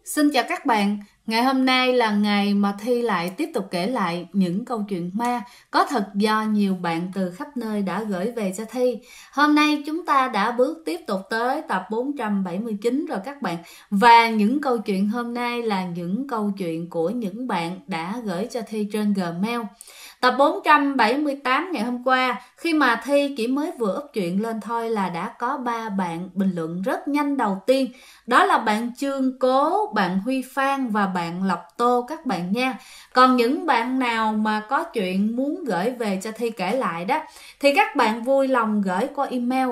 Xin chào các bạn, ngày hôm nay là ngày mà Thi lại tiếp tục kể lại những câu chuyện ma có thật do nhiều bạn từ khắp nơi đã gửi về cho Thi. Hôm nay chúng ta đã bước tiếp tục tới tập 479 rồi các bạn. Và những câu chuyện hôm nay là những câu chuyện của những bạn đã gửi cho Thi trên Gmail. Tập 478 ngày hôm qua, khi mà Thi chỉ mới vừa up chuyện lên thôi là đã có 3 bạn bình luận rất nhanh đầu tiên. Đó là bạn Trương Cố, bạn Huy Phan và bạn Lộc Tô các bạn nha. Còn những bạn nào mà có chuyện muốn gửi về cho Thi kể lại đó, thì các bạn vui lòng gửi qua email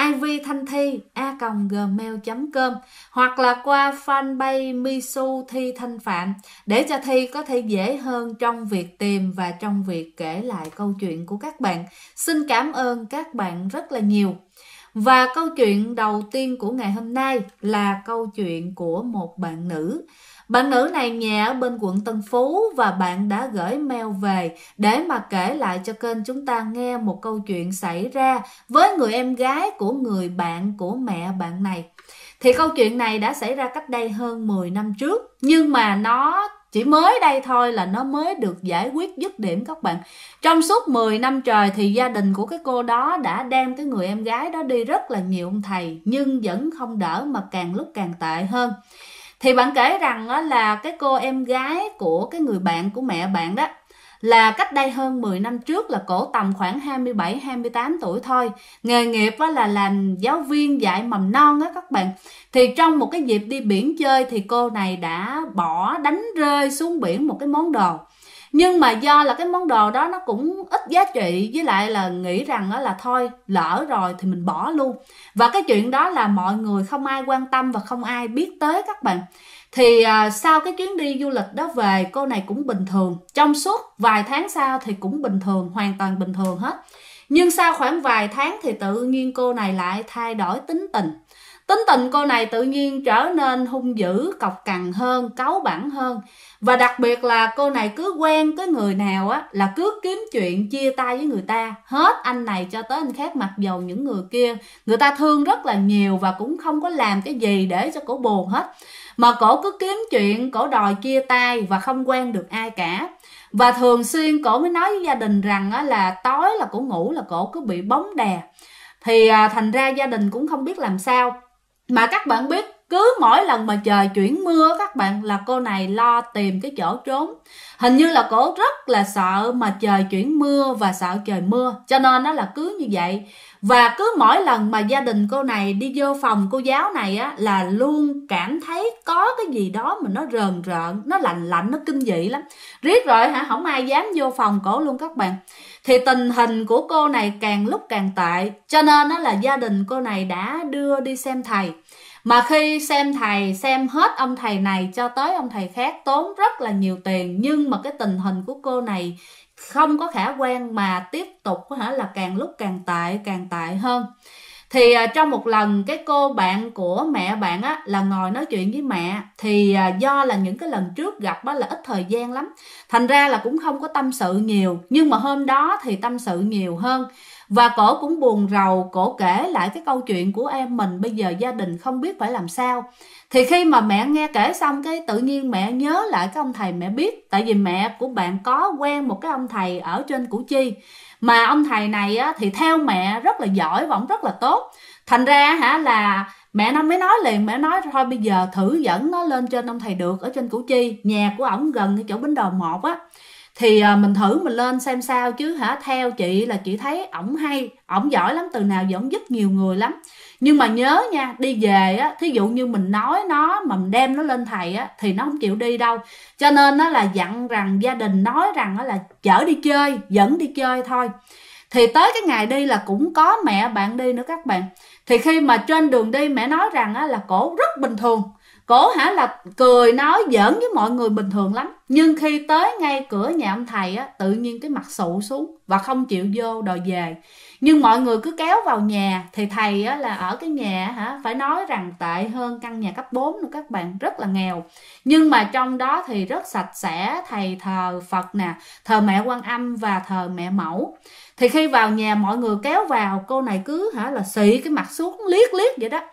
ivthanthi@gmail.com hoặc là qua fanpage Misu Thi Thanh Phạm để cho Thi có thể dễ hơn trong việc tìm và trong việc kể lại câu chuyện của các bạn. Xin cảm ơn các bạn rất là nhiều. Và câu chuyện đầu tiên của ngày hôm nay là câu chuyện của một bạn nữ. Bạn nữ này nhà ở bên quận Tân Phú và bạn đã gửi mail về để mà kể lại cho kênh chúng ta nghe một câu chuyện xảy ra với người em gái của người bạn của mẹ bạn này. Thì câu chuyện này đã xảy ra cách đây hơn 10 năm trước, nhưng mà nó chỉ mới đây thôi là nó mới được giải quyết dứt điểm các bạn. Trong suốt 10 năm trời thì gia đình của cái cô đó đã đem cái người em gái đó đi rất là nhiều ông thầy, nhưng vẫn không đỡ mà càng lúc càng tệ hơn. Thì bạn kể rằng đó là cái cô em gái của cái người bạn của mẹ bạn đó, là cách đây hơn 10 năm trước là cổ tầm khoảng 27-28 tuổi thôi. Nghề nghiệp là làm giáo viên dạy mầm non á các bạn. Thì trong một cái dịp đi biển chơi thì cô này đã bỏ đánh rơi xuống biển một cái món đồ. Nhưng mà do là cái món đồ đó nó cũng ít giá trị, với lại là nghĩ rằng đó là thôi lỡ rồi thì mình bỏ luôn. Và cái chuyện đó là mọi người không ai quan tâm và không ai biết tới các bạn. Thì sau cái chuyến đi du lịch đó về, cô này cũng bình thường. Trong suốt vài tháng sau thì cũng bình thường, hoàn toàn bình thường hết. Nhưng sau khoảng vài tháng thì tự nhiên cô này lại thay đổi tính tình. Tính tình cô này tự nhiên trở nên hung dữ, cọc cằn hơn, cáu bẳn hơn. Và đặc biệt là cô này cứ quen cái người nào á là cứ kiếm chuyện chia tay với người ta. Hết anh này cho tới anh khác, mặc dầu những người kia người ta thương rất là nhiều và cũng không có làm cái gì để cho cổ buồn hết. Mà cổ cứ kiếm chuyện, cổ đòi chia tay và không quen được ai cả. Và thường xuyên cổ mới nói với gia đình rằng á, là tối là cổ ngủ là cổ cứ bị bóng đè. Thì thành ra gia đình cũng không biết làm sao. Mà các bạn biết, cứ mỗi lần mà trời chuyển mưa các bạn là cô này lo tìm cái chỗ trốn. Hình như là cổ rất là sợ mà trời chuyển mưa và sợ trời mưa, cho nên nó là cứ như vậy. Và cứ mỗi lần mà gia đình cô này đi vô phòng cô giáo này á là luôn cảm thấy có cái gì đó mà nó rờn rợn, nó lạnh lạnh, nó kinh dị lắm. Riết rồi không ai dám vô phòng cổ luôn các bạn. Thì tình hình của cô này càng lúc càng tệ, cho nên đó là gia đình cô này đã đưa đi xem thầy. Mà khi xem thầy, xem hết ông thầy này cho tới ông thầy khác, tốn rất là nhiều tiền. Nhưng mà cái tình hình của cô này không có khả quan mà tiếp tục là càng lúc càng tệ hơn. Thì trong một lần cái cô bạn của mẹ bạn á là ngồi nói chuyện với mẹ. Thì do là những cái lần trước gặp á là ít thời gian lắm, thành ra là cũng không có tâm sự nhiều. Nhưng mà hôm đó thì tâm sự nhiều hơn. Và cổ cũng buồn rầu, cổ kể lại cái câu chuyện của em mình bây giờ gia đình không biết phải làm sao. Thì khi mà mẹ nghe kể xong cái tự nhiên mẹ nhớ lại cái ông thầy mẹ biết. Tại vì mẹ của bạn có quen một cái ông thầy ở trên Củ Chi. Mà ông thầy này á, thì theo mẹ rất là giỏi và ông rất là tốt. Thành ra là mẹ nó mới nói liền, mẹ nói thôi bây giờ thử dẫn nó lên trên ông thầy được ở trên Củ Chi. Nhà của ổng gần cái chỗ Bến Đò 1 á. Thì mình thử mình lên xem sao chứ theo chị là chị thấy ổng hay, ổng giỏi lắm, từ nào giờ ổng giúp nhiều người lắm. Nhưng mà nhớ nha, đi về á, thí dụ như mình nói nó mà mình đem nó lên thầy á thì nó không chịu đi đâu. Cho nên nó là dặn rằng gia đình nói rằng là chở đi chơi, dẫn đi chơi thôi. Thì tới cái ngày đi là cũng có mẹ bạn đi nữa các bạn. Thì khi mà trên đường đi mẹ nói rằng á là cổ rất bình thường. Cổ là cười nói giỡn với mọi người bình thường lắm. Nhưng khi tới ngay cửa nhà ông thầy á, tự nhiên cái mặt sụ xuống và không chịu vô, đòi về. Nhưng mọi người cứ kéo vào nhà. Thì thầy á, là ở cái nhà phải nói rằng tệ hơn căn nhà cấp 4 nữa các bạn, rất là nghèo. Nhưng mà trong đó thì rất sạch sẽ, thầy thờ Phật nè, thờ mẹ Quan Âm và thờ mẹ Mẫu. Thì khi vào nhà mọi người kéo vào, cô này cứ là xị cái mặt xuống liếc liếc vậy đó.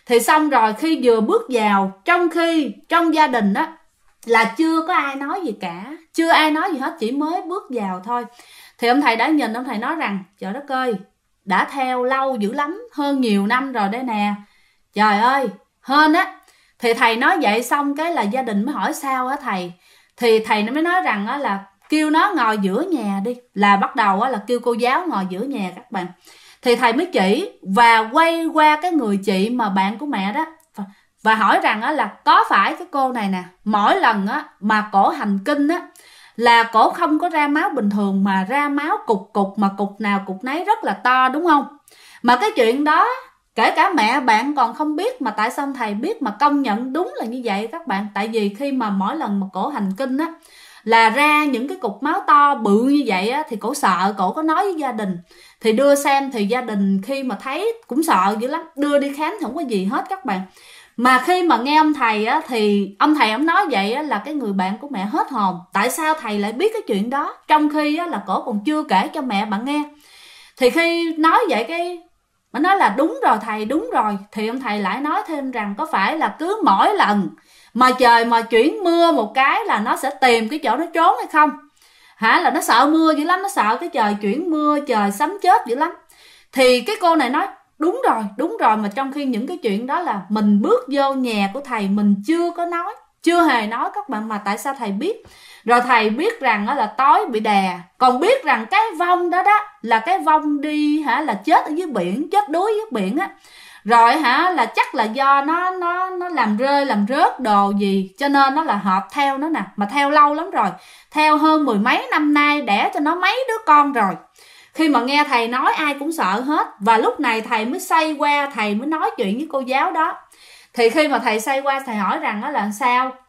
Thì xong rồi khi vừa bước vào, trong khi trong gia đình á là chưa có ai nói gì cả, chưa ai nói gì hết, chỉ mới bước vào thôi. Thì ông thầy đã nhìn, ông thầy nói rằng trời đất ơi, đã theo lâu dữ lắm, hơn nhiều năm rồi đây nè, trời ơi hên á. Thì thầy nói vậy xong cái là gia đình mới hỏi sao á thầy. Thì thầy nó mới nói rằng á là kêu nó ngồi giữa nhà đi, là bắt đầu á là kêu cô giáo ngồi giữa nhà các bạn. Thì thầy mới chỉ và quay qua cái người chị mà bạn của mẹ đó, và hỏi rằng á là có phải cái cô này nè, mỗi lần á mà cổ hành kinh á là cổ không có ra máu bình thường mà ra máu cục cục, mà cục nào cục nấy rất là to, đúng không? Mà cái chuyện đó kể cả mẹ bạn còn không biết, mà tại sao thầy biết mà công nhận đúng là như vậy các bạn. Tại vì khi mà mỗi lần mà cổ hành kinh á là ra những cái cục máu to bự như vậy á, thì cổ sợ, cổ có nói với gia đình. Thì đưa xem, thì gia đình khi mà thấy cũng sợ dữ lắm, đưa đi khám thì không có gì hết các bạn. Mà khi mà nghe ông thầy á, thì ông thầy ông nói vậy á, là cái người bạn của mẹ hết hồn. Tại sao thầy lại biết cái chuyện đó, trong khi á, là cổ còn chưa kể cho mẹ bạn nghe. Thì khi nói vậy cái mà nói là đúng rồi thầy, đúng rồi. Thì ông thầy lại nói thêm rằng có phải là cứ mỗi lần mà trời mà chuyển mưa một cái là nó sẽ tìm cái chỗ nó trốn hay không? Hả? Là nó sợ mưa dữ lắm, nó sợ cái trời chuyển mưa, trời sấm chớp dữ lắm. Thì cái cô này nói đúng rồi, mà trong khi những cái chuyện đó là mình bước vô nhà của thầy mình chưa có nói, chưa hề nói các bạn, mà tại sao thầy biết? Rồi thầy biết rằng là tối bị đè, còn biết rằng cái vong đó đó là cái vong đi là chết ở dưới biển, chết đuối dưới biển á. Rồi là chắc là do nó làm rơi làm rớt đồ gì, cho nên nó là hợp theo nó nè, mà theo lâu lắm rồi, theo hơn 10 mấy năm nay, đẻ cho nó mấy đứa con rồi. Khi mà nghe thầy nói ai cũng sợ hết. Và lúc này thầy mới xoay qua, thầy mới nói chuyện với cô giáo đó. Thì khi mà thầy xoay qua, thầy hỏi rằng đó là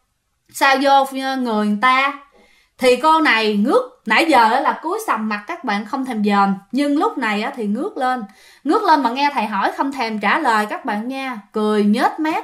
sao vô người ta. Thì cô này ngước, nãy giờ là cúi sầm mặt các bạn, không thèm dòm. Nhưng lúc này thì ngước lên mà nghe thầy hỏi không thèm trả lời các bạn nha. Cười nhếch mép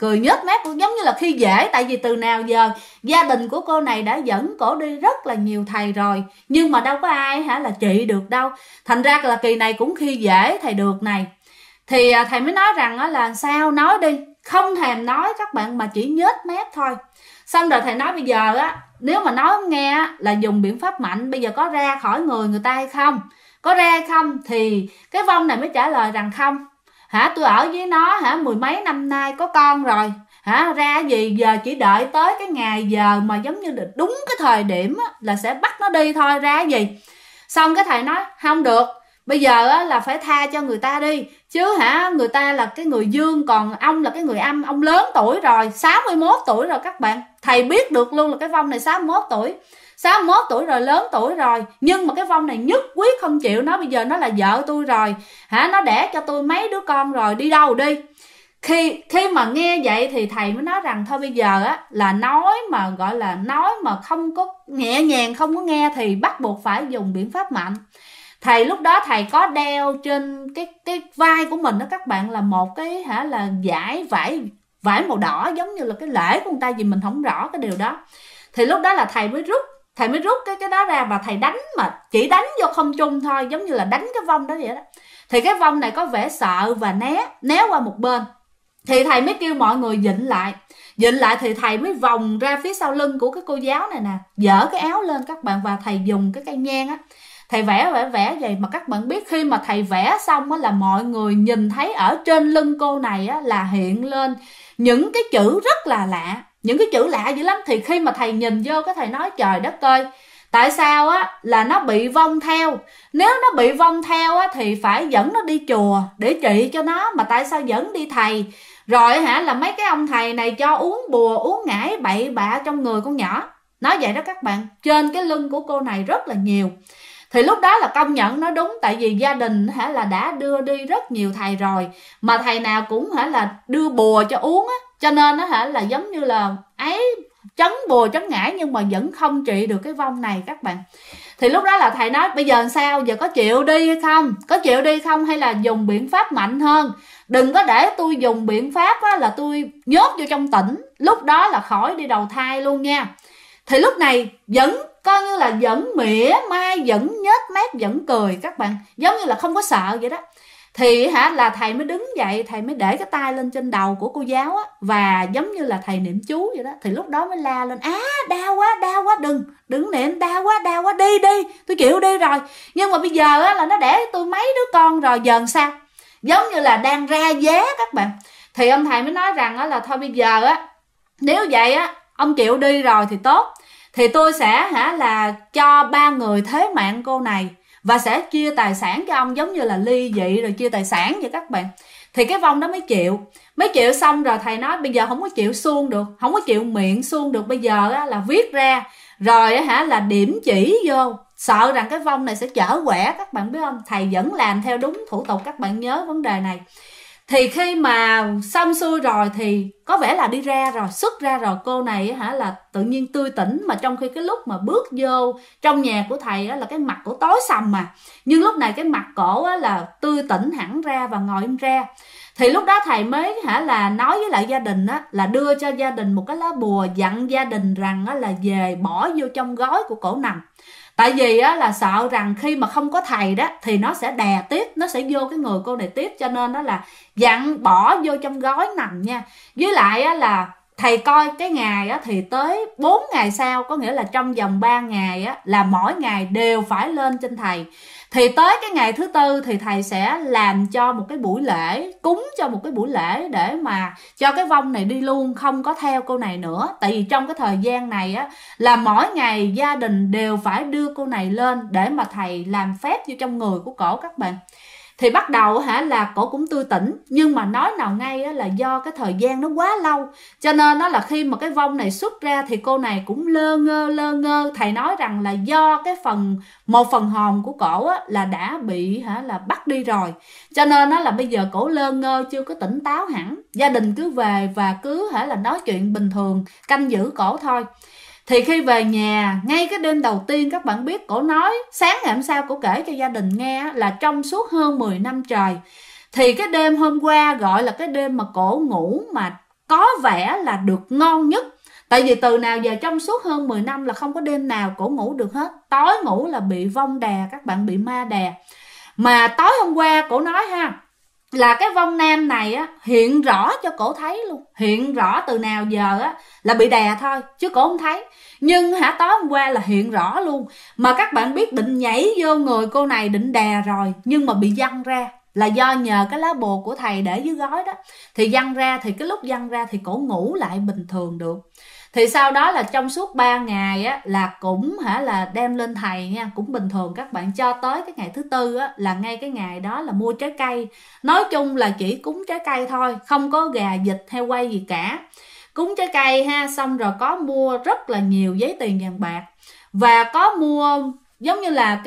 giống như là khi dễ. Tại vì từ nào giờ gia đình của cô này đã dẫn cổ đi rất là nhiều thầy rồi, nhưng mà đâu có ai là trị được đâu. Thành ra là kỳ này cũng khi dễ thầy được này. Thì thầy mới nói rằng là sao, nói đi. Không thèm nói các bạn, mà chỉ nhếch mép thôi. Xong rồi thầy nói bây giờ á, nếu mà nói nghe là dùng biện pháp mạnh, bây giờ có ra khỏi người ta hay không, có ra hay không? Thì cái vong này mới trả lời rằng không. Tôi ở với nó mười mấy năm nay, có con rồi. Ra gì giờ chỉ đợi tới cái ngày giờ mà giống như đúng cái thời điểm là sẽ bắt nó đi thôi, ra gì. Xong cái thầy nói không được, bây giờ là phải tha cho người ta đi chứ người ta là cái người dương, còn ông là cái người âm, ông lớn tuổi rồi, 61 tuổi rồi các bạn. Thầy biết được luôn là cái vong này 61 tuổi rồi, lớn tuổi rồi. Nhưng mà cái vong này nhất quyết không chịu, nói bây giờ nó là vợ tôi rồi, nó đẻ cho tôi mấy đứa con rồi, đi đâu đi. Khi mà nghe vậy thì thầy mới nói rằng thôi bây giờ là nói mà gọi là nói mà không có nhẹ nhàng, không có nghe thì bắt buộc phải dùng biện pháp mạnh. Thầy lúc đó thầy có đeo trên cái vai của mình đó các bạn, là một cái là vải màu đỏ, giống như là cái lễ của người ta, vì mình không rõ cái điều đó. Thì lúc đó là thầy mới rút cái đó ra, và thầy đánh, mà chỉ đánh vô không trung thôi, giống như là đánh cái vong đó vậy đó. Thì cái vong này có vẻ sợ và né qua một bên. Thì thầy mới kêu mọi người dịnh lại thì thầy mới vòng ra phía sau lưng của cái cô giáo này nè, dỡ cái áo lên các bạn, và thầy dùng cái cây nhang á, thầy vẽ vậy. Mà các bạn biết khi mà thầy vẽ xong là mọi người nhìn thấy ở trên lưng cô này là hiện lên những cái chữ rất là lạ, những cái chữ lạ dữ lắm. Thì khi mà thầy nhìn vô cái thầy nói trời đất ơi, tại sao là nó bị vong theo? Nếu nó bị vong theo thì phải dẫn nó đi chùa để trị cho nó, mà tại sao dẫn đi thầy? Rồi là mấy cái ông thầy này cho uống bùa uống ngải bậy bạ trong người con nhỏ. Nói vậy đó các bạn, trên cái lưng của cô này rất là nhiều. Thì lúc đó là công nhận nó đúng, tại vì gia đình là đã đưa đi rất nhiều thầy rồi, mà thầy nào cũng là đưa bùa cho uống cho nên là giống như là chấn bùa chấn ngải, nhưng mà vẫn không trị được cái vong này các bạn. Thì lúc đó là thầy nói bây giờ sao, giờ có chịu đi hay không, hay là dùng biện pháp mạnh hơn? Đừng có để tôi dùng biện pháp là tôi nhốt vô trong tỉnh, lúc đó là khỏi đi đầu thai luôn nha. Thì lúc này vẫn coi như là vẫn mỉa mai, vẫn nhếch mép, vẫn cười các bạn, giống như là không có sợ vậy đó. Thì là thầy mới đứng dậy, thầy mới để cái tay lên trên đầu của cô giáo á, và giống như là thầy niệm chú vậy đó. Thì lúc đó mới la lên: đau quá, đừng niệm, đau quá, đi, tôi chịu đi rồi. Nhưng mà bây giờ á là nó đẻ tôi mấy đứa con rồi, giờ làm sao? Giống như là đang ra giá các bạn. Thì ông thầy mới nói rằng á là thôi bây giờ á, nếu vậy á ông chịu đi rồi thì tốt, thì tôi sẽ là cho 3 người thế mạng cô này, và sẽ chia tài sản cho ông, giống như là ly dị rồi chia tài sản vậy các bạn. Thì cái vong đó mới chịu xong rồi thầy nói bây giờ không có chịu xuông được, không có chịu miệng xuông được, bây giờ á là viết ra rồi á là điểm chỉ vô, sợ rằng cái vong này sẽ chở quẻ các bạn biết không. Thầy vẫn làm theo đúng thủ tục, các bạn nhớ vấn đề này. Thì khi mà xong xuôi rồi thì có vẻ là đi ra rồi, xuất ra rồi, cô này là tự nhiên tươi tỉnh, mà trong khi cái lúc mà bước vô trong nhà của thầy là cái mặt cổ tối sầm mà, nhưng lúc này cái mặt cổ là tươi tỉnh hẳn ra và ngồi im ra. Thì lúc đó thầy mới là nói với lại gia đình là đưa cho gia đình một cái lá bùa, dặn gia đình rằng là về bỏ vô trong gói của cổ nằm. Tại vì là sợ rằng khi mà không có thầy đó thì nó sẽ đè tiếp, nó sẽ vô cái người cô này tiếp, cho nên đó là dặn bỏ vô trong gói nằm nha. Với lại là thầy coi cái ngày thì tới 4 ngày sau, có nghĩa là trong vòng 3 ngày là mỗi ngày đều phải lên trên thầy. Thì tới cái ngày thứ tư thì thầy sẽ làm cho một cái buổi lễ, cúng cho một cái buổi lễ để mà cho cái vong này đi luôn, không có theo cô này nữa. Tại vì trong cái thời gian này là mỗi ngày gia đình đều phải đưa cô này lên để mà thầy làm phép vô trong người của cổ các bạn. Thì bắt đầu là cổ cũng tươi tỉnh, nhưng mà nói nào ngay là do cái thời gian nó quá lâu, cho nên là khi mà cái vong này xuất ra thì cô này cũng lơ ngơ. Thầy nói rằng là do cái một phần hồn của cổ là đã bị là bắt đi rồi, cho nên là bây giờ cổ lơ ngơ, chưa có tỉnh táo hẳn. Gia đình cứ về và cứ là nói chuyện bình thường, canh giữ cổ thôi. Thì khi về nhà, ngay cái đêm đầu tiên các bạn biết, cổ nói sáng ngày hôm sau cổ kể cho gia đình nghe là trong suốt hơn 10 năm trời, thì cái đêm hôm qua gọi là cái đêm mà cổ ngủ mà có vẻ là được ngon nhất. Tại vì từ nào giờ trong suốt hơn 10 năm là không có đêm nào cổ ngủ được hết. Tối ngủ là bị vong đè, các bạn, bị ma đè. Mà tối hôm qua cổ nói là cái vong nam này hiện rõ cho cổ thấy luôn, hiện rõ từ nào giờ là bị đè thôi chứ cổ không thấy. Nhưng tối hôm qua là hiện rõ luôn. Mà các bạn biết định nhảy vô người cô này, định đè rồi, nhưng mà bị văng ra, là do nhờ cái lá bùa của thầy để dưới gói đó. Thì văng ra, thì cái lúc văng ra thì cổ ngủ lại bình thường được. Thì sau đó là trong suốt 3 ngày là cũng là đem lên thầy nha, cũng bình thường các bạn, cho tới cái ngày thứ tư là ngay cái ngày đó là mua trái cây. Nói chung là chỉ cúng trái cây thôi, không có gà vịt heo quay gì cả. Cúng trái cây xong rồi có mua rất là nhiều giấy tiền vàng bạc, và có mua giống như là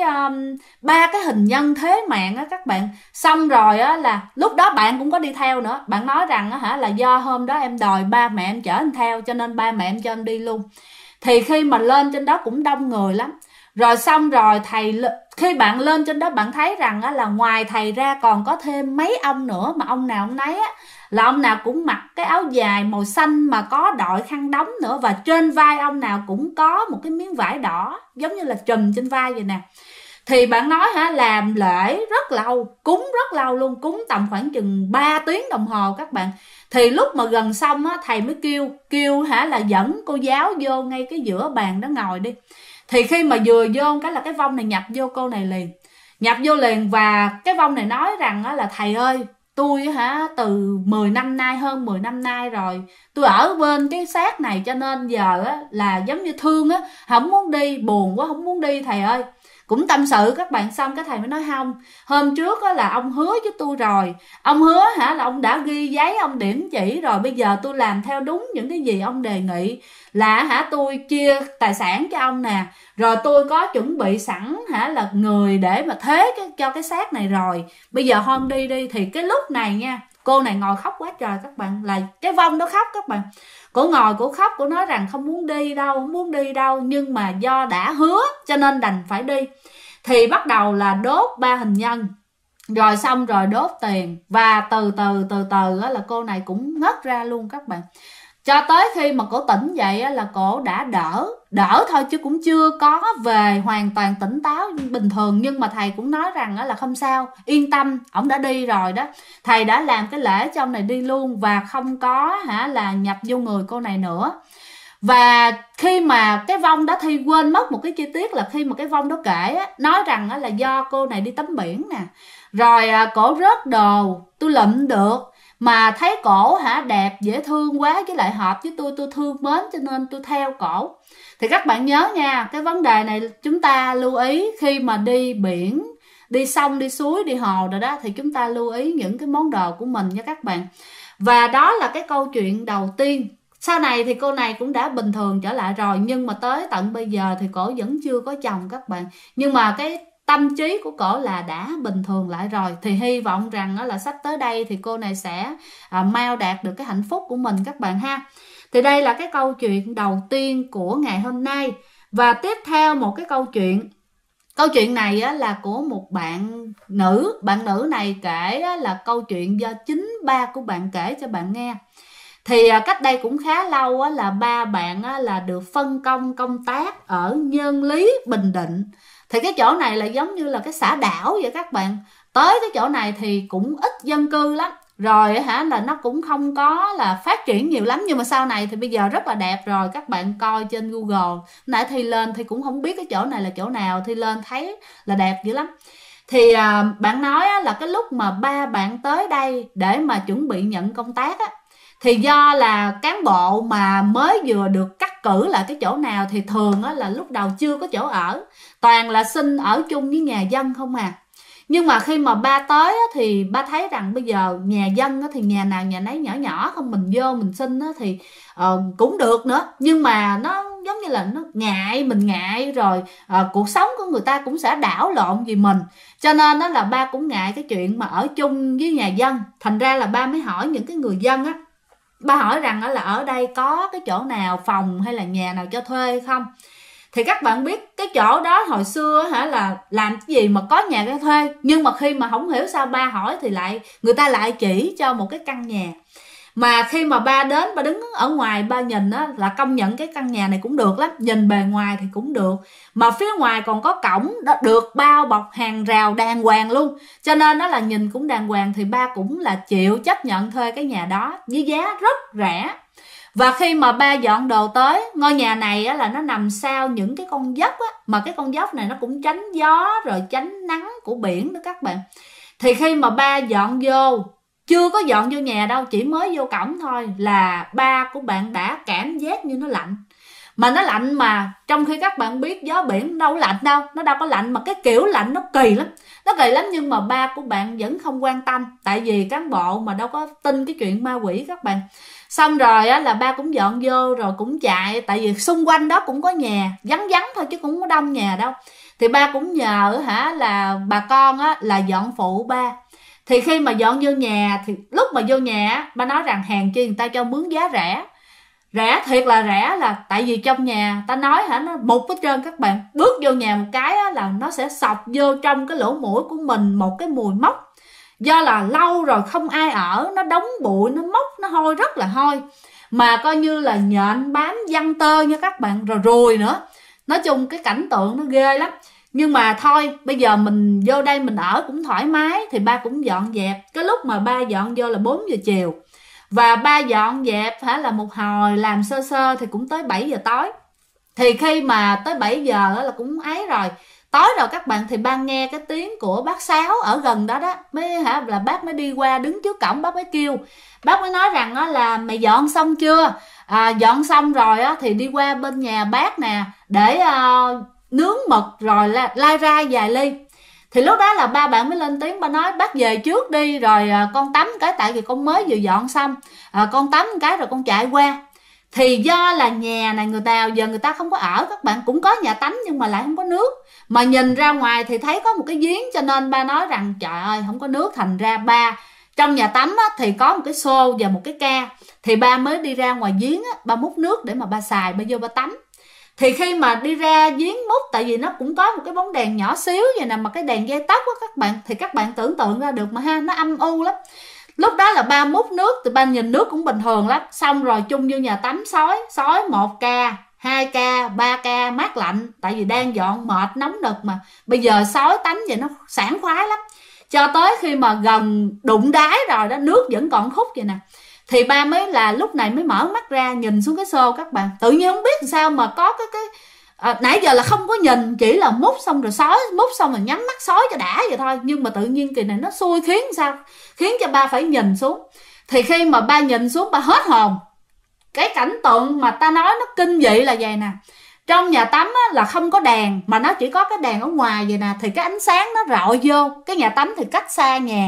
ba cái hình nhân thế mạng các bạn. Xong rồi là lúc đó bạn cũng có đi theo nữa. Bạn nói rằng là do hôm đó em đòi ba mẹ em chở em theo, cho nên ba mẹ em cho em đi luôn. Thì khi mà lên trên đó cũng đông người lắm. Rồi xong rồi khi bạn lên trên đó, bạn thấy rằng là ngoài thầy ra còn có thêm mấy ông nữa, mà ông nào ông nấy là ông nào cũng mặc cái áo dài màu xanh mà có đội khăn đóng nữa, và trên vai ông nào cũng có một cái miếng vải đỏ giống như là trùm trên vai vậy nè. Thì bạn nói làm lễ rất lâu, cúng rất lâu luôn, cúng tầm khoảng chừng 3 tiếng đồng hồ các bạn. Thì lúc mà gần xong thầy mới kêu là dẫn cô giáo vô ngay cái giữa bàn đó ngồi đi. Thì khi mà vừa vô cái là cái vong này nhập vô cô này liền, nhập vô liền. Và cái vong này nói rằng là thầy ơi, tôi từ 10 năm nay, hơn 10 năm nay rồi, tôi ở bên cái xác này, cho nên giờ là giống như thương không muốn đi, buồn quá không muốn đi thầy ơi. Cũng tâm sự các bạn. Xong cái thầy mới nói không, hôm trước là ông hứa với tôi rồi, ông hứa là ông đã ghi giấy, ông điểm chỉ rồi, bây giờ tôi làm theo đúng những cái gì ông đề nghị, là tôi chia tài sản cho ông nè, rồi tôi có chuẩn bị sẵn là người để mà thế cho cái xác này rồi, bây giờ hôm đi. Thì cái lúc này nha, cô này ngồi khóc quá trời các bạn, là cái vong đó khóc các bạn. Cổ ngồi cổ khóc, cổ nói rằng không muốn đi đâu, nhưng mà do đã hứa cho nên đành phải đi. Thì bắt đầu là đốt 3 hình nhân, rồi xong rồi đốt tiền, và từ từ là cô này cũng ngất ra luôn các bạn. Cho tới khi mà cổ tỉnh dậy á, là cổ đã đỡ thôi, chứ cũng chưa có về hoàn toàn tỉnh táo bình thường. Nhưng mà thầy cũng nói rằng á, là không sao, yên tâm, ổng đã đi rồi đó, thầy đã làm cái lễ cho ông này đi luôn và không có là nhập vô người cô này nữa. Và khi mà cái vong đó, Thi quên mất một cái chi tiết là khi mà cái vong đó kể á, nói rằng á, là do cô này đi tắm biển nè, rồi cổ rớt đồ, tôi lụm được, mà thấy cổ đẹp dễ thương quá, với lại hợp với tôi thương mến cho nên tôi theo cổ. Thì các bạn nhớ nha, cái vấn đề này chúng ta lưu ý khi mà đi biển, đi sông, đi suối, đi hồ rồi đó, thì chúng ta lưu ý những cái món đồ của mình nha các bạn. Và đó là cái câu chuyện đầu tiên. Sau này thì cô này cũng đã bình thường trở lại rồi, nhưng mà tới tận bây giờ thì cổ vẫn chưa có chồng các bạn. Nhưng mà cái tâm trí của cổ là đã bình thường lại rồi. Thì hy vọng rằng là sắp tới đây thì cô này sẽ mau đạt được cái hạnh phúc của mình các bạn ha. Thì đây là cái câu chuyện đầu tiên của ngày hôm nay. Và tiếp theo một cái câu chuyện. Câu chuyện này là của một bạn nữ. Bạn nữ này kể là câu chuyện do chính ba của bạn kể cho bạn nghe. Thì cách đây cũng khá lâu là ba bạn là được phân công công tác ở Nhân Lý, Bình Định. Thì cái chỗ này là giống như là cái xã đảo vậy các bạn. Tới cái chỗ này thì cũng ít dân cư lắm. Rồi là nó cũng không có là phát triển nhiều lắm. Nhưng mà sau này thì bây giờ rất là đẹp rồi. Các bạn coi trên Google. Nãy Thi lên thì cũng không biết cái chỗ này là chỗ nào. Thi lên thấy là đẹp dữ lắm. Thì bạn nói là cái lúc mà ba bạn tới đây để mà chuẩn bị nhận công tác á, thì do là cán bộ mà mới vừa được cắt cử lại cái chỗ nào thì thường là lúc đầu chưa có chỗ ở, toàn là xin ở chung với nhà dân không à. Nhưng mà khi mà ba tới thì ba thấy rằng bây giờ nhà dân thì nhà nào nhà nấy nhỏ nhỏ không, mình vô mình xin thì cũng được nữa. Nhưng mà nó giống như là nó ngại, mình ngại rồi cuộc sống của người ta cũng sẽ đảo lộn vì mình. Cho nên đó là ba cũng ngại cái chuyện mà ở chung với nhà dân. Thành ra là ba mới hỏi những cái người dân á, ba hỏi rằng là ở đây có cái chỗ nào phòng hay là nhà nào cho thuê không. Thì các bạn biết cái chỗ đó hồi xưa là làm cái gì mà có nhà cho thuê. Nhưng mà khi mà không hiểu sao ba hỏi thì người ta lại chỉ cho một cái căn nhà. Mà khi mà ba đến, ba đứng ở ngoài ba nhìn là công nhận cái căn nhà này cũng được lắm. Nhìn bề ngoài thì cũng được, mà phía ngoài còn có cổng được bao bọc hàng rào đàng hoàng luôn. Cho nên đó là nhìn cũng đàng hoàng. Thì ba cũng là chịu chấp nhận thuê cái nhà đó với giá rất rẻ. Và khi mà ba dọn đồ tới, ngôi nhà này là nó nằm sau những cái con dốc á, mà cái con dốc này nó cũng tránh gió rồi tránh nắng của biển đó các bạn. Thì khi mà ba dọn vô, chưa có dọn vô nhà đâu, chỉ mới vô cổng thôi là ba của bạn đã cảm giác như nó lạnh. Mà nó lạnh mà trong khi các bạn biết gió biển đâu có lạnh đâu, nó đâu có lạnh, mà cái kiểu lạnh nó kỳ lắm. Nó kỳ lắm, nhưng mà ba của bạn vẫn không quan tâm. Tại vì cán bộ mà đâu có tin cái chuyện ma quỷ các bạn. Xong rồi là ba cũng dọn vô rồi cũng chạy. Tại vì xung quanh đó cũng có nhà, vắng vắng thôi chứ cũng không có đông nhà đâu. Thì ba cũng nhờ là bà con là dọn phụ ba. Thì khi mà dọn vô nhà, thì lúc mà vô nhà ba nói rằng hàng chi người ta cho mướn giá rẻ. Rẻ thiệt là rẻ, là tại vì trong nhà ta nói nó mục hết trơn các bạn. Bước vô nhà một cái là nó sẽ xộc vô trong cái lỗ mũi của mình một cái mùi mốc. Do là lâu rồi không ai ở, nó đóng bụi, nó mốc, nó hôi, rất là hôi. Mà coi như là nhện bám văng tơ nha các bạn, rồi ruồi nữa. Nói chung cái cảnh tượng nó ghê lắm. Nhưng mà thôi, bây giờ mình vô đây mình ở cũng thoải mái. Thì ba cũng dọn dẹp. Cái lúc mà ba dọn vô là 4 giờ chiều. Và ba dọn dẹp là một hồi làm sơ sơ thì cũng tới 7 giờ tối. Thì khi mà tới 7 giờ là cũng ấy rồi, tối rồi các bạn, thì ba nghe cái tiếng của bác Sáu ở gần đó đó. Là bác mới đi qua đứng trước cổng, bác mới kêu. Bác mới nói rằng là mày dọn xong chưa? Dọn xong rồi thì đi qua bên nhà bác nè, để nướng mực rồi lai ra vài ly. Thì lúc đó là ba bạn mới lên tiếng, ba nói bác về trước đi, rồi con tắm cái, tại vì con mới vừa dọn xong, con tắm cái rồi con chạy qua. Thì do là nhà này giờ người ta không có ở các bạn, cũng có nhà tắm nhưng mà lại không có nước. Mà nhìn ra ngoài thì thấy có một cái giếng, cho nên ba nói rằng trời ơi không có nước. Thành ra ba trong nhà tắm thì có một cái xô và một cái ca. Thì ba mới đi ra ngoài giếng ba múc nước để mà ba xài, ba vô ba tắm. Thì khi mà đi ra giếng múc, tại vì nó cũng có một cái bóng đèn nhỏ xíu vậy nè, mà cái đèn dây tóc các bạn, thì các bạn tưởng tượng ra được mà nó âm u lắm. Lúc đó là ba múc nước thì ba nhìn nước cũng bình thường lắm, xong rồi chung vô nhà tắm sói 1 ca 2 ca 3 ca mát lạnh, tại vì đang dọn mệt nóng nực mà. Bây giờ sói tắm vậy nó sảng khoái lắm, cho tới khi mà gần đụng đáy rồi đó, nước vẫn còn khúc vậy nè, thì ba mới là lúc này mới mở mắt ra nhìn xuống cái xô các bạn. Tự nhiên không biết sao mà có cái nãy giờ là không có nhìn, chỉ là múc xong rồi sói, múc xong rồi nhắm mắt sói cho đã vậy thôi. Nhưng mà tự nhiên kỳ này nó xui khiến cho ba phải nhìn xuống. Thì khi mà ba nhìn xuống ba hết hồn. Cái cảnh tượng mà ta nói nó kinh dị là vậy nè, trong nhà tắm á, là không có đèn, mà nó chỉ có cái đèn ở ngoài vậy nè, thì cái ánh sáng nó rọi vô cái nhà tắm thì cách xa nhà.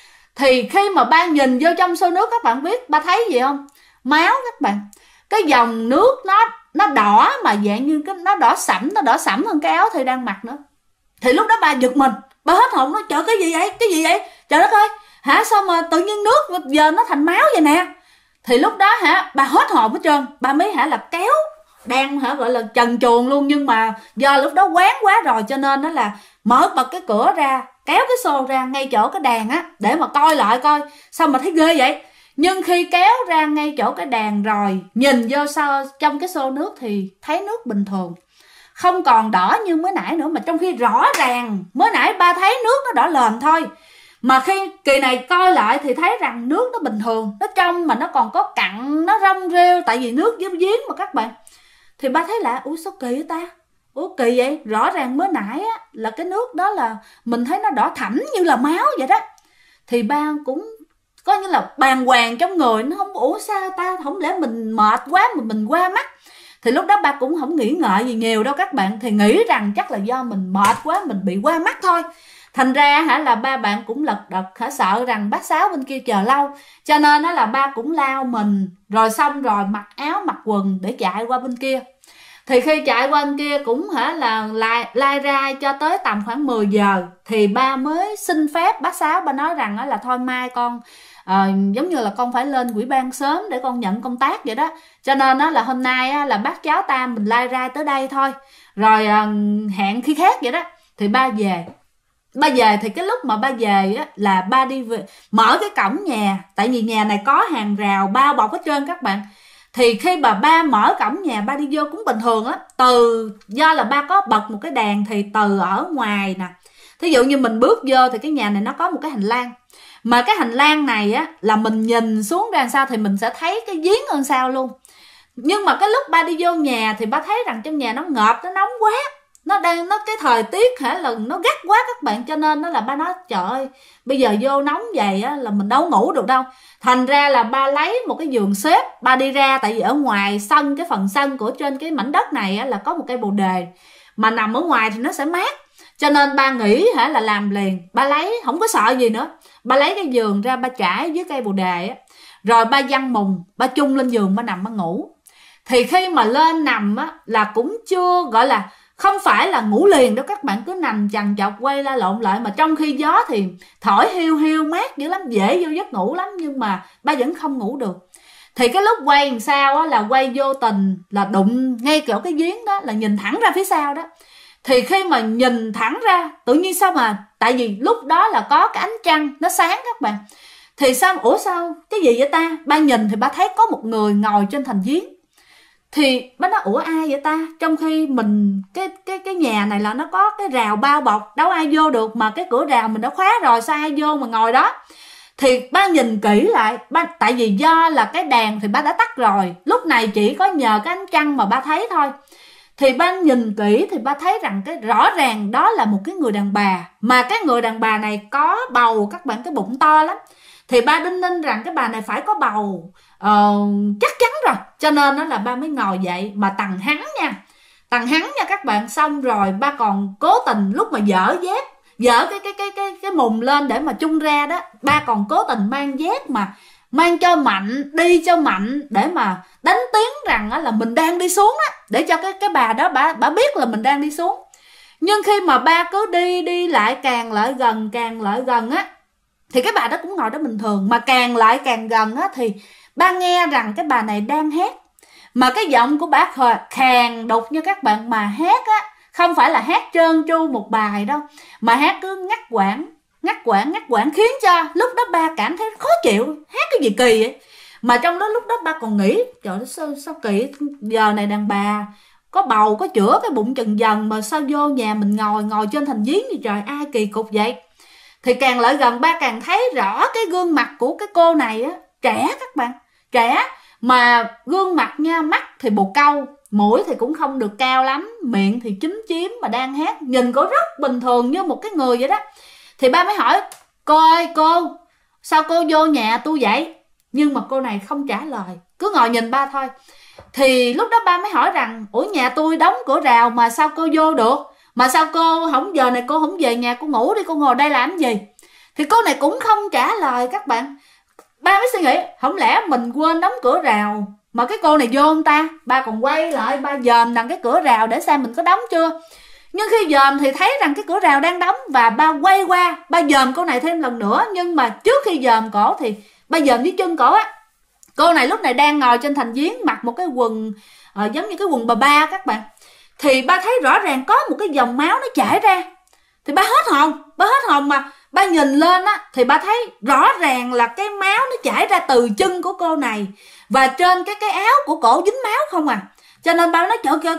Thì khi mà ba nhìn vô trong xô nước, các bạn biết ba thấy gì không? Máu các bạn. Cái dòng nước nó đỏ, mà dạng như cái nó đỏ sẫm hơn cái áo Thi đang mặc nữa. Thì lúc đó ba giật mình, ba hết hồn, nói trời cái gì vậy, trời đất ơi, hả sao mà tự nhiên nước giờ nó thành máu vậy nè. Thì lúc đó ba hết hồn hết trơn, ba mới là kéo đang gọi là trần truồng luôn. Nhưng mà do lúc đó quán quá rồi cho nên nó là mở bật cái cửa ra, kéo cái xô ra ngay chỗ cái đàn á để mà coi lại coi sao mà thấy ghê vậy. Nhưng khi kéo ra ngay chỗ cái đàn rồi nhìn vô sau trong cái xô nước thì thấy nước bình thường, không còn đỏ như mới nãy nữa. Mà trong khi rõ ràng mới nãy ba thấy nước nó đỏ lờn thôi, mà khi kỳ này coi lại thì thấy rằng nước nó bình thường, nó trong mà nó còn có cặn, nó rong rêu, tại vì nước dưới giếng mà các bạn. Thì ba thấy là ủa sao kỳ vậy ta, kỳ vậy, rõ ràng mới nãy á, là cái nước đó là mình thấy nó đỏ thẫm như là máu vậy đó. Thì ba cũng có như là bàng hoàng trong người, nó không ủa sao ta, không lẽ mình mệt quá mà mình qua mắt. Thì lúc đó ba cũng không nghĩ ngợi gì nhiều đâu các bạn, thì nghĩ rằng chắc là do mình mệt quá, mình bị qua mắt thôi. Thành ra là ba bạn cũng lật đật sợ rằng bác Sáu bên kia chờ lâu, cho nên là ba cũng lao mình, rồi xong rồi mặc áo mặc quần để chạy qua bên kia. Thì khi chạy qua bên kia cũng là lai ra cho tới tầm khoảng 10 giờ thì ba mới xin phép bác Sáu. Ba nói rằng là thôi mai con giống như là con phải lên ủy ban sớm để con nhận công tác vậy đó, cho nên là hôm nay là bác cháu ta mình lai ra tới đây thôi, rồi hẹn khi khác vậy đó. Thì ba về thì cái lúc mà ba về á, là ba đi về, mở cái cổng nhà, tại vì nhà này có hàng rào bao bọc hết trơn các bạn. Thì khi mà ba mở cổng nhà ba đi vô cũng bình thường á, do là ba có bật một cái đèn thì từ ở ngoài nè, thí dụ như mình bước vô thì cái nhà này nó có một cái hành lang, mà cái hành lang này á là mình nhìn xuống ra sao thì mình sẽ thấy cái giếng hơn sao luôn. Nhưng mà cái lúc ba đi vô nhà thì ba thấy rằng trong nhà nó ngợp, nó nóng quá, nó cái thời tiết là nó gắt quá các bạn, cho nên nó là ba nói trời ơi bây giờ vô nóng vậy á là mình đâu ngủ được đâu. Thành ra là ba lấy một cái giường xếp, ba đi ra, tại vì ở ngoài sân, cái phần sân của trên cái mảnh đất này á, là có một cây bồ đề mà nằm ở ngoài thì nó sẽ mát, cho nên ba nghĩ là làm liền. Ba lấy không có sợ gì nữa, ba lấy cái giường ra ba trải dưới cây bồ đề á, rồi ba giăng mùng, ba chung lên giường ba nằm ba ngủ. Thì khi mà lên nằm á là cũng chưa gọi là không phải là ngủ liền đâu các bạn, cứ nằm chằn chọc quay la lộn lại, mà trong khi gió thì thổi hiu hiu mát dữ lắm, dễ vô giấc ngủ lắm, nhưng mà ba vẫn không ngủ được. Thì cái lúc quay làm sao á là quay vô tình là đụng ngay chỗ cái giếng đó, là nhìn thẳng ra phía sau đó. Thì khi mà nhìn thẳng ra tự nhiên sao mà, tại vì lúc đó là có cái ánh trăng nó sáng các bạn, thì sao ủa sao cái gì vậy ta, ba nhìn thì ba thấy có một người ngồi trên thành giếng. Thì bác nói ủa ai vậy ta, trong khi mình cái nhà này là nó có cái rào bao bọc, đâu ai vô được, mà cái cửa rào mình đã khóa rồi, sao ai vô mà ngồi đó. Thì ba nhìn kỹ lại, tại vì do là cái đèn thì ba đã tắt rồi, lúc này chỉ có nhờ cái ánh trăng mà ba thấy thôi. Thì ba nhìn kỹ thì ba thấy rằng cái rõ ràng đó là một cái người đàn bà, mà cái người đàn bà này có bầu các bạn, cái bụng to lắm. Thì ba đinh ninh rằng cái bà này phải có bầu, chắc chắn rồi, cho nên đó là ba mới ngồi dậy. Mà tằng hắn nha các bạn. Xong rồi ba còn cố tình lúc mà dỡ dép, dỡ cái mùng lên để mà chung ra đó, ba còn cố tình mang dép mà mang cho mạnh, đi cho mạnh để mà đánh tiếng rằng là mình đang đi xuống á, để cho cái bà đó bà biết là mình đang đi xuống. Nhưng khi mà ba cứ đi lại càng lại gần á, thì cái bà đó cũng ngồi đó bình thường, mà càng lại càng gần á thì ba nghe rằng cái bà này đang hét, mà cái giọng của bà khàn đục như các bạn, mà hét á không phải là hát trơn tru một bài đâu, mà hát cứ ngắt quãng ngắt quãng khiến cho lúc đó ba cảm thấy khó chịu, hát cái gì kỳ vậy. Mà trong đó lúc đó ba còn nghĩ trời ơi, sao kỳ, giờ này đàn bà có bầu có chữa cái bụng chần dần mà sao vô nhà mình ngồi trên thành giếng gì trời, ai kỳ cục vậy. Thì càng lại gần ba càng thấy rõ cái gương mặt của cái cô này á, trẻ các bạn, trẻ mà gương mặt nha, mắt thì bồ câu, mũi thì cũng không được cao lắm, miệng thì chúm chím mà đang hát, nhìn cô rất bình thường như một cái người vậy đó. Thì ba mới hỏi cô ơi cô, sao cô vô nhà tôi vậy? Nhưng mà cô này không trả lời, cứ ngồi nhìn ba thôi. Thì lúc đó ba mới hỏi rằng ủa nhà tôi đóng cửa rào mà sao cô vô được, mà sao cô không, giờ này cô không về nhà cô ngủ đi, cô ngồi đây làm gì? Thì cô này cũng không trả lời các bạn. Ba mới suy nghĩ không lẽ mình quên đóng cửa rào mà cái cô này vô không ta. Ba còn quay lại ba dòm đằng cái cửa rào để xem mình có đóng chưa. Nhưng khi dòm thì thấy rằng cái cửa rào đang đóng, và ba quay qua ba dòm cô này thêm lần nữa. Nhưng mà trước khi dòm cổ thì ba dòm dưới chân cổ á, cô này lúc này đang ngồi trên thành giếng, mặc một cái quần giống như cái quần bà ba các bạn. Thì ba thấy rõ ràng có một cái dòng máu nó chảy ra. Thì ba hết hồn mà ba nhìn lên á thì ba thấy rõ ràng là cái máu nó chảy ra từ chân của cô này, và trên cái áo của cổ dính máu không à. Cho nên ba nói trời kìa,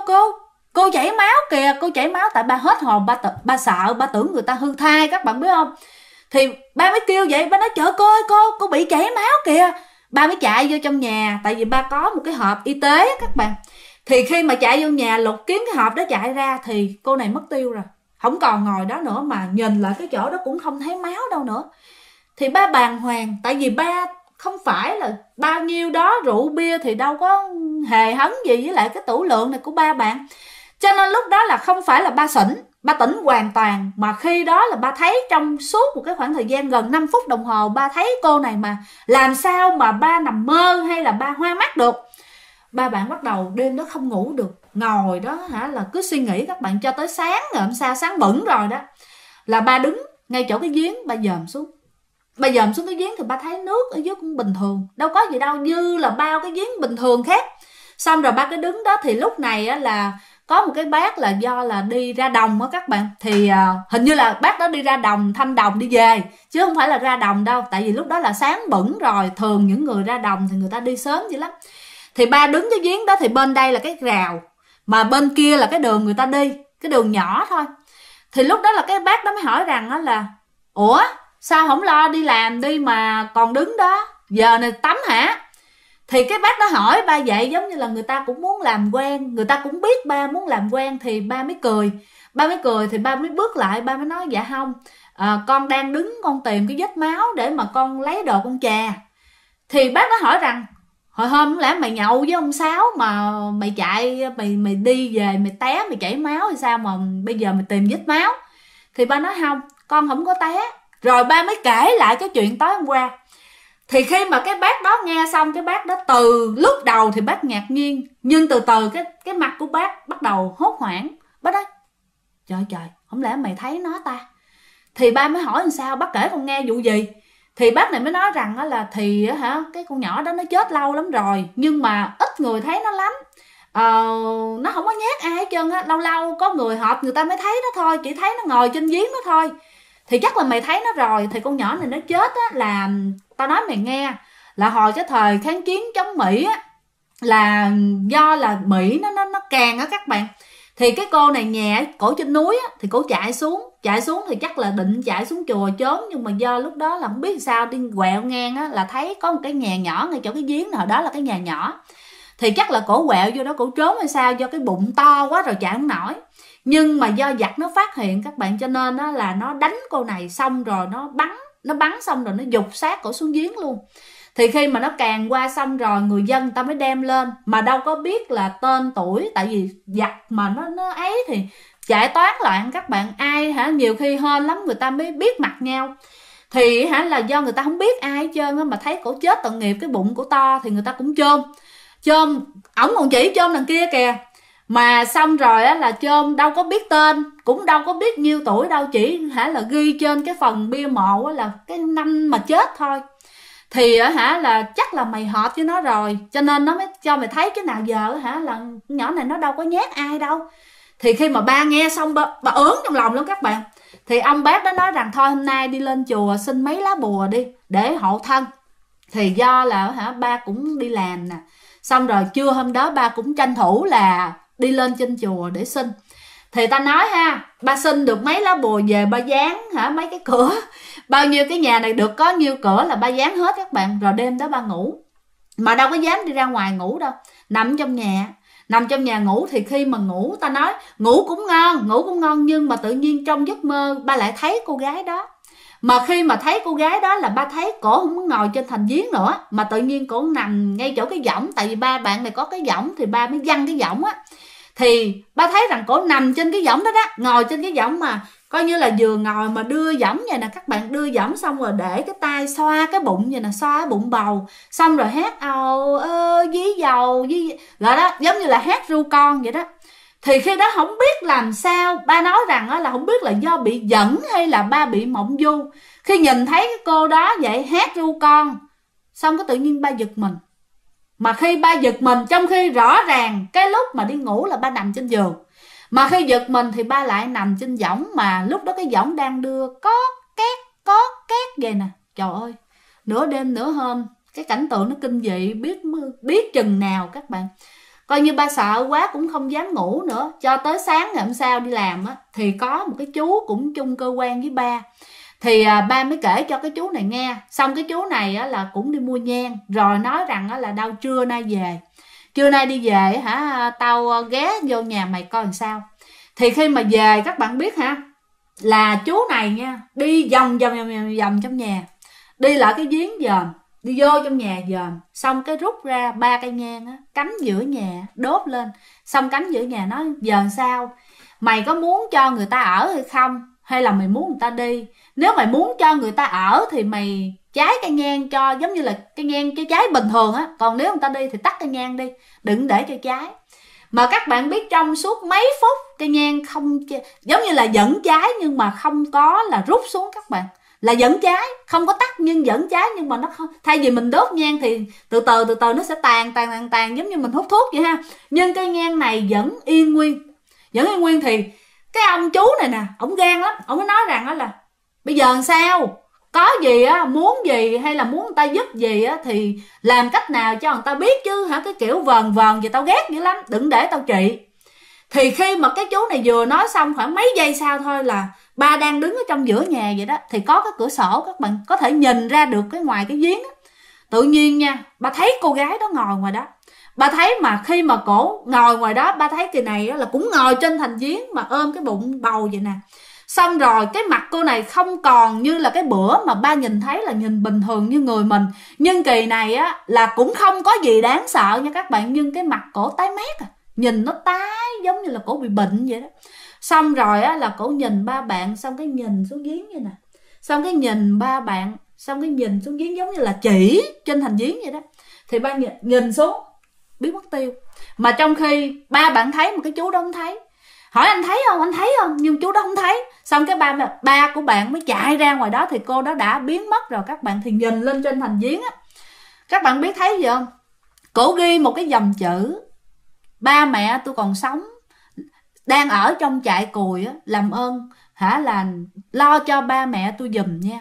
cô chảy máu kìa, cô chảy máu. Tại ba hết hồn, ba sợ, ba tưởng người ta hư thai các bạn biết không. Thì ba mới kêu vậy, ba nói trời cô ơi cô bị chảy máu kìa. Ba mới chạy vô trong nhà, tại vì ba có một cái hộp y tế các bạn. Thì khi mà chạy vô nhà lục kiếm cái hộp đó chạy ra thì cô này mất tiêu rồi, không còn ngồi đó nữa, mà nhìn lại cái chỗ đó cũng không thấy máu đâu nữa. Thì ba bàng hoàng, tại vì ba không phải là bao nhiêu đó rượu bia thì đâu có hề hấn gì với lại cái tửu lượng này của ba bạn. Cho nên lúc đó là không phải là ba xỉn, ba tỉnh hoàn toàn, mà khi đó là ba thấy trong suốt một cái khoảng thời gian gần 5 phút đồng hồ ba thấy cô này mà làm sao mà ba nằm mơ hay là ba hoa mắt được. Ba bạn bắt đầu đêm đó không ngủ được, ngồi đó là cứ suy nghĩ các bạn cho tới sáng. Rồi hôm sau sáng bẩn rồi đó là ba đứng ngay chỗ cái giếng, ba dòm xuống. Ba dòm xuống cái giếng thì ba thấy nước ở dưới cũng bình thường, đâu có gì đâu, như là bao cái giếng bình thường khác. Xong rồi ba cái đứng đó thì lúc này á là có một cái bác là do là đi ra đồng á các bạn. Thì hình như là bác đó đi ra đồng, thăm đồng đi về, chứ không phải là ra đồng đâu. Tại vì lúc đó là sáng bẩn rồi, thường những người ra đồng thì người ta đi sớm dữ lắm. Thì ba đứng cái giếng đó thì bên đây là cái rào, mà bên kia là cái đường người ta đi, cái đường nhỏ thôi. Thì lúc đó là cái bác đó mới hỏi rằng đó là ủa sao không lo đi làm đi mà còn đứng đó, giờ này tắm hả? Thì cái bác đó hỏi ba vậy giống như là người ta cũng muốn làm quen, người ta cũng biết ba muốn làm quen. Thì ba mới cười thì ba mới bước lại, ba mới nói dạ không, con đang đứng con tìm cái vết máu để mà con lấy đồ con chà. Thì bác đó hỏi rằng hồi hôm không lẽ mày nhậu với ông Sáu mà mày chạy, mày đi về mày té mày chảy máu hay sao mà bây giờ mày tìm vết máu? Thì ba nói không, con không có té. Rồi ba mới kể lại cái chuyện tối hôm qua. Thì khi mà cái bác đó nghe xong, cái bác đó từ lúc đầu thì bác ngạc nhiên, nhưng từ từ cái mặt của bác bắt đầu hốt hoảng. Bác nói trời không lẽ mày thấy nó ta? Thì ba mới hỏi làm sao, bác kể con nghe vụ gì? Thì bác này mới nói rằng là thì cái con nhỏ đó nó chết lâu lắm rồi, nhưng mà ít người thấy nó lắm. Nó không có nhát ai hết trơn á, lâu lâu có người họp người ta mới thấy nó thôi, chỉ thấy nó ngồi trên giếng đó thôi. Thì chắc là mày thấy nó rồi. Thì con nhỏ này nó chết á là tao nói mày nghe, là hồi cái thời kháng chiến chống Mỹ á, là do là Mỹ nó càng á các bạn. Thì cái cô này nhà cổ trên núi á, thì cổ chạy xuống thì chắc là định chạy xuống chùa trốn, nhưng mà do lúc đó là không biết sao đi quẹo ngang á, là thấy có một cái nhà nhỏ ngay chỗ cái giếng nào đó là cái nhà nhỏ. Thì chắc là cổ quẹo vô đó cổ trốn hay sao, do cái bụng to quá rồi chạy không nổi. Nhưng mà do giặc nó phát hiện các bạn, cho nên đó là nó đánh cô này xong rồi nó bắn xong rồi nó giục xác cổ xuống giếng luôn. Thì khi mà nó càng qua xong rồi người dân ta mới đem lên, mà đâu có biết là tên tuổi, tại vì giặc mà nó ấy thì chạy toán loạn các bạn. Ai nhiều khi hên lắm người ta mới biết mặt nhau. Thì là do người ta không biết ai hết trơn á, mà thấy cổ chết tội nghiệp, cái bụng cổ to thì người ta cũng chôn ổng còn chỉ chôn đằng kia kìa. Mà xong rồi á là chôn đâu có biết tên, cũng đâu có biết nhiêu tuổi đâu, chỉ là ghi trên cái phần bia mộ là cái năm mà chết thôi. Thì là chắc là mày hợp với nó rồi, cho nên nó mới cho mày thấy cái nào giờ là nhỏ này nó đâu có nhát ai đâu. Thì khi mà ba nghe xong ba ớn trong lòng lắm các bạn. Thì ông bác đó nói rằng thôi hôm nay đi lên chùa xin mấy lá bùa đi để hộ thân. Thì do là ba cũng đi làm nè, xong rồi trưa hôm đó ba cũng tranh thủ là đi lên trên chùa để xin. Thì ta nói ba xin được mấy lá bùa về ba dán mấy cái cửa, bao nhiêu cái nhà này được có nhiêu cửa là ba dán hết các bạn. Rồi đêm đó ba ngủ, mà đâu có dám đi ra ngoài ngủ đâu, nằm trong nhà ngủ. Thì khi mà ngủ, ta nói ngủ cũng ngon, nhưng mà tự nhiên trong giấc mơ ba lại thấy cô gái đó. Mà khi mà thấy cô gái đó là ba thấy cổ không có ngồi trên thành giếng nữa, mà tự nhiên cổ nằm ngay chỗ cái võng. Tại vì ba bạn này có cái võng thì ba mới văng cái võng á. Thì ba thấy rằng cổ nằm trên cái võng đó đó, ngồi trên cái võng mà coi như là vừa ngồi mà đưa võng vậy nè các bạn, đưa võng xong rồi để cái tay xoa cái bụng vậy nè, xoa cái bụng bầu, xong rồi hát ầu ơ dí dầu dí, rồi đó giống như là hát ru con vậy đó. Thì khi đó không biết làm sao, ba nói rằng là không biết là do bị giận hay là ba bị mộng du. Khi nhìn thấy cái cô đó vậy hát ru con, xong cái tự nhiên ba giật mình. Mà khi ba giật mình, trong khi rõ ràng cái lúc mà đi ngủ là ba nằm trên giường, mà khi giật mình thì ba lại nằm trên võng, mà lúc đó cái võng đang đưa có két vậy nè. Trời ơi, nửa đêm nửa hôm, cái cảnh tượng nó kinh dị biết chừng nào các bạn. Coi như ba sợ quá cũng không dám ngủ nữa. Cho tới sáng ngày hôm sau đi làm á, thì có một cái chú cũng chung cơ quan với ba. Thì ba mới kể cho cái chú này nghe. Xong cái chú này á, là cũng đi mua nhang, rồi nói rằng á, là đâu trưa nay về, trưa nay đi về tao ghé vô nhà mày coi làm sao. Thì khi mà về các bạn biết là chú này nha, đi vòng trong nhà, đi lại cái giếng dòm, đi vô trong nhà dòm, xong cái rút ra 3 cây nhang á, cắm giữa nhà đốt lên, xong cắm giữa nhà nói giờ sao, mày có muốn cho người ta ở hay không, hay là mày muốn người ta đi? Nếu mày muốn cho người ta ở thì mày cháy cây nhang cho giống như là cây nhang cái cháy bình thường á, còn nếu người ta đi thì tắt cây nhang đi, đừng để cho cháy. Mà các bạn biết trong suốt mấy phút cây nhang không, giống như là vẫn cháy nhưng mà không có là rút xuống các bạn, là vẫn cháy, không có tắt nhưng vẫn cháy. Nhưng mà nó không, thay vì mình đốt nhang thì từ từ nó sẽ tàn giống như mình hút thuốc vậy nhưng cây nhang này vẫn yên nguyên. Thì cái ông chú này nè, ổng gan lắm, ổng mới nói rằng là bây giờ làm sao, có gì muốn gì hay là muốn người ta giúp gì thì làm cách nào cho người ta biết chứ cái kiểu vờn vậy tao ghét dữ lắm, đừng để tao trị. Thì khi mà cái chú này vừa nói xong, khoảng mấy giây sau thôi là ba đang đứng ở trong giữa nhà vậy đó, thì có cái cửa sổ các bạn có thể nhìn ra được cái ngoài cái giếng đó. Tự nhiên nha, ba thấy cô gái đó ngồi ngoài đó. Ba thấy mà khi mà cổ ngồi ngoài đó, ba thấy kỳ này là cũng ngồi trên thành giếng mà ôm cái bụng bầu vậy nè. Xong rồi cái mặt cô này không còn như là cái bữa mà ba nhìn thấy là nhìn bình thường như người mình, nhưng kỳ này là cũng không có gì đáng sợ nha các bạn, nhưng cái mặt cổ tái mét nhìn nó tái giống như là cổ bị bệnh vậy đó. Xong rồi là cổ nhìn ba bạn, xong cái nhìn xuống giếng vậy nè, xong cái nhìn ba bạn, xong cái nhìn xuống giếng giống như là chỉ trên thành giếng vậy đó. Thì ba nhìn xuống biết mất tiêu. Mà trong khi ba bạn thấy một cái chú đó không thấy, hỏi anh thấy không, nhưng chú đó không thấy. Xong cái ba của bạn mới chạy ra ngoài đó, thì cô đó đã biến mất rồi các bạn. Thì nhìn lên trên thành giếng các bạn biết thấy gì không? Cổ ghi một cái dòng chữ: ba mẹ tôi còn sống, đang ở trong trại cùi làm ơn là lo cho ba mẹ tôi giùm nha.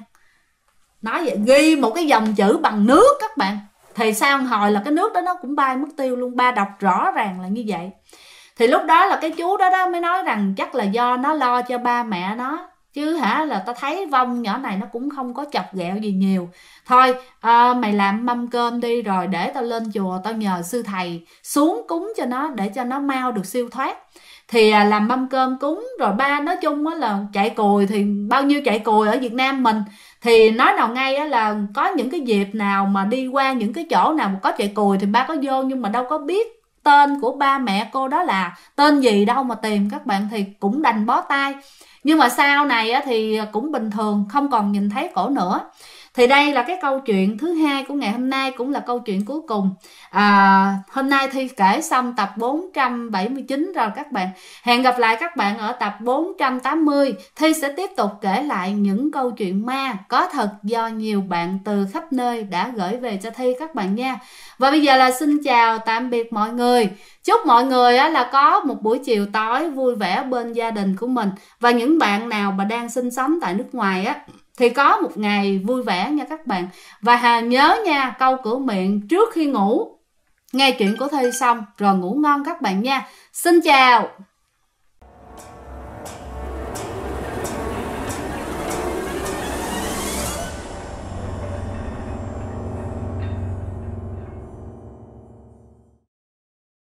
Nói vậy, ghi một cái dòng chữ bằng nước các bạn. Thì sau một hồi là cái nước đó nó cũng bay mất tiêu luôn. Ba đọc rõ ràng là như vậy. Thì lúc đó là cái chú đó mới nói rằng chắc là do nó lo cho ba mẹ nó, chứ là tao thấy vong nhỏ này nó cũng không có chọc ghẹo gì nhiều. Thôi mày làm mâm cơm đi, rồi để tao lên chùa tao nhờ sư thầy xuống cúng cho nó, để cho nó mau được siêu thoát. Thì làm mâm cơm cúng. Rồi ba nói chung là chạy cùi, thì bao nhiêu chạy cùi ở Việt Nam mình thì nói nào ngay là có những cái dịp nào mà đi qua những cái chỗ nào mà có chạy cùi thì ba có vô, nhưng mà đâu có biết tên của ba mẹ cô đó là tên gì đâu mà tìm các bạn, thì cũng đành bó tay. Nhưng mà sau này thì cũng bình thường, không còn nhìn thấy cổ nữa. Thì đây là cái câu chuyện thứ hai của ngày hôm nay, cũng là câu chuyện cuối cùng. Hôm nay Thi kể xong tập 479 rồi các bạn. Hẹn gặp lại các bạn ở tập 480. Thi sẽ tiếp tục kể lại những câu chuyện ma có thật do nhiều bạn từ khắp nơi đã gửi về cho Thi các bạn nha. Và bây giờ là xin chào tạm biệt mọi người. Chúc mọi người là có một buổi chiều tối vui vẻ bên gia đình của mình. Và những bạn nào mà đang sinh sống tại nước ngoài thì có một ngày vui vẻ nha các bạn. Và nhớ nha, câu cửa miệng trước khi ngủ, nghe chuyện của Thi xong rồi ngủ ngon các bạn nha. Xin chào.